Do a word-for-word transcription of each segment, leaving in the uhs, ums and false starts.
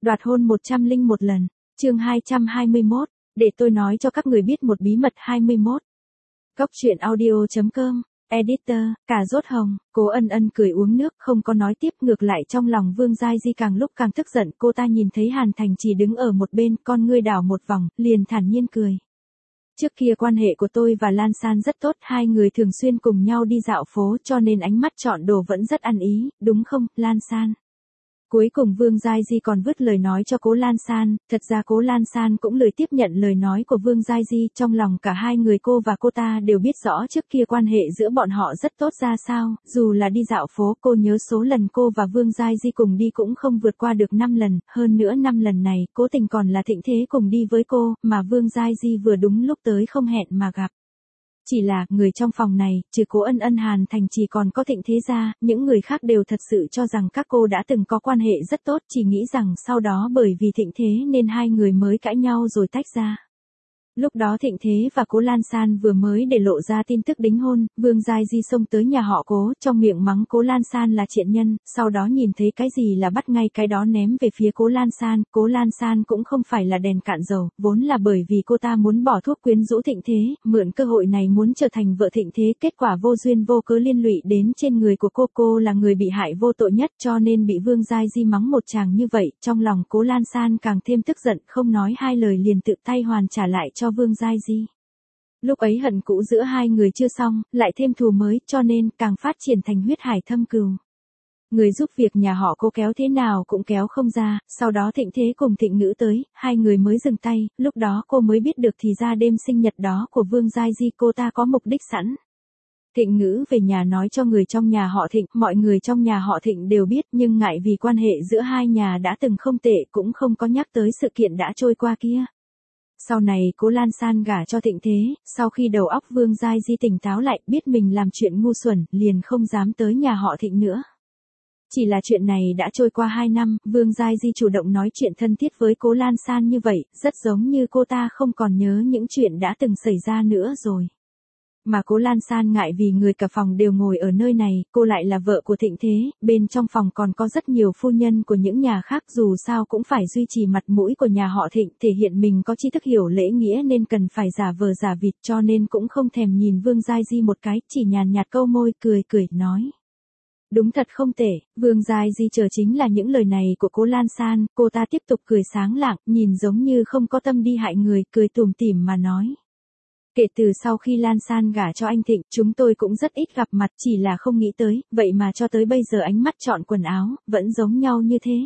Đoạt hôn một trăm lẻ một lần. Chương hai trăm hai mươi mốt. Để tôi nói cho các người biết một bí mật hai mươi mốt. Cốc truyện audio chấm com. Editor, cà rốt hồng. Cố Ân Ân cười uống nước, không có nói tiếp, ngược lại trong lòng Vương Giai Di càng lúc càng tức giận. Cô ta nhìn thấy Hàn Thành Trì đứng ở một bên, con ngươi đảo một vòng, liền thản nhiên cười. Trước kia quan hệ của tôi và Lan San rất tốt, hai người thường xuyên cùng nhau đi dạo phố, cho nên ánh mắt chọn đồ vẫn rất ăn ý, đúng không, Lan San? Cuối cùng Vương Giai Di còn vứt lời nói cho Cố Lan San, thật ra Cố Lan San cũng lười tiếp nhận lời nói của Vương Giai Di, trong lòng cả hai người cô và cô ta đều biết rõ trước kia quan hệ giữa bọn họ rất tốt ra sao, dù là đi dạo phố cô nhớ số lần cô và Vương Giai Di cùng đi cũng không vượt qua được năm lần, hơn nữa năm lần này, cố tình còn là Thịnh Thế cùng đi với cô, mà Vương Giai Di vừa đúng lúc tới không hẹn mà gặp. Chỉ là, người trong phòng này, trừ Cố Ân Ân Hàn Thành Trì còn có Thịnh Thế gia, những người khác đều thật sự cho rằng các cô đã từng có quan hệ rất tốt, chỉ nghĩ rằng sau đó bởi vì Thịnh Thế nên hai người mới cãi nhau rồi tách ra. Lúc đó Thịnh Thế và Cố Lan San vừa mới để lộ ra tin tức đính hôn, Vương Giai Di xông tới nhà họ Cố, trong miệng mắng Cố Lan San là triện nhân, sau đó nhìn thấy cái gì là bắt ngay cái đó ném về phía Cố Lan San, Cố Lan San cũng không phải là đèn cạn dầu, vốn là bởi vì cô ta muốn bỏ thuốc quyến rũ Thịnh Thế, mượn cơ hội này muốn trở thành vợ Thịnh Thế, kết quả vô duyên vô cớ liên lụy đến trên người của cô, cô là người bị hại vô tội nhất, cho nên bị Vương Giai Di mắng một tràng như vậy, trong lòng Cố Lan San càng thêm tức giận, không nói hai lời liền tự tay hoàn trả lại cho Vương Giai Di. Lúc ấy hận cũ giữa hai người chưa xong, lại thêm thù mới, cho nên càng phát triển thành huyết hải thâm cừu. Người giúp việc nhà họ Cố kéo thế nào cũng kéo không ra, sau đó Thịnh Thế cùng Thịnh Ngữ tới, hai người mới dừng tay, lúc đó cô mới biết được thì ra đêm sinh nhật đó của Vương Giai Di cô ta có mục đích sẵn. Thịnh Ngữ về nhà nói cho người trong nhà họ Thịnh, mọi người trong nhà họ Thịnh đều biết, nhưng ngại vì quan hệ giữa hai nhà đã từng không tệ cũng không có nhắc tới sự kiện đã trôi qua kia. Sau này Cố Lan San gả cho Thịnh Thế, sau khi đầu óc Vương Giai Di tỉnh táo lại, biết mình làm chuyện ngu xuẩn, liền không dám tới nhà họ Thịnh nữa. Chỉ là chuyện này đã trôi qua hai năm, Vương Giai Di chủ động nói chuyện thân thiết với Cố Lan San như vậy, rất giống như cô ta không còn nhớ những chuyện đã từng xảy ra nữa rồi. Mà Cố Lan San ngại vì người cả phòng đều ngồi ở nơi này, cô lại là vợ của Thịnh Thế, bên trong phòng còn có rất nhiều phu nhân của những nhà khác, dù sao cũng phải duy trì mặt mũi của nhà họ Thịnh, thể hiện mình có tri thức hiểu lễ nghĩa nên cần phải giả vờ giả vịt, cho nên cũng không thèm nhìn Vương Giai Di một cái, chỉ nhàn nhạt câu môi, cười cười, nói. Đúng thật không tệ, Vương Giai Di chờ chính là những lời này của Cố Lan San, cô ta tiếp tục cười sáng lạng, nhìn giống như không có tâm đi hại người, cười tủm tỉm mà nói. Kể từ sau khi Lan San gả cho anh Thịnh, chúng tôi cũng rất ít gặp mặt, chỉ là không nghĩ tới, vậy mà cho tới bây giờ ánh mắt chọn quần áo, vẫn giống nhau như thế.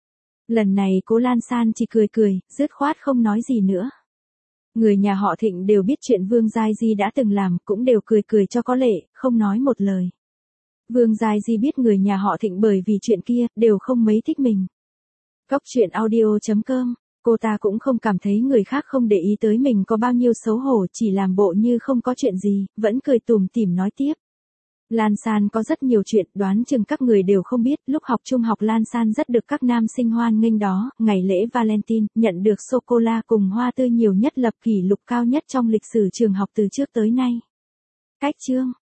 Lần này Cố Lan San chỉ cười cười, dứt khoát không nói gì nữa. Người nhà họ Thịnh đều biết chuyện Vương Giai Di đã từng làm, cũng đều cười cười cho có lệ, không nói một lời. Vương Giai Di biết người nhà họ Thịnh bởi vì chuyện kia, đều không mấy thích mình. Cốc truyện audio chấm com. Cô ta cũng không cảm thấy người khác không để ý tới mình có bao nhiêu xấu hổ, chỉ làm bộ như không có chuyện gì, vẫn cười tủm tỉm nói tiếp. Lan San có rất nhiều chuyện, đoán chừng các người đều không biết, lúc học trung học Lan San rất được các nam sinh hoan nghênh đó, ngày lễ Valentine, nhận được sô-cô-la cùng hoa tươi nhiều nhất, lập kỷ lục cao nhất trong lịch sử trường học từ trước tới nay. Cách chương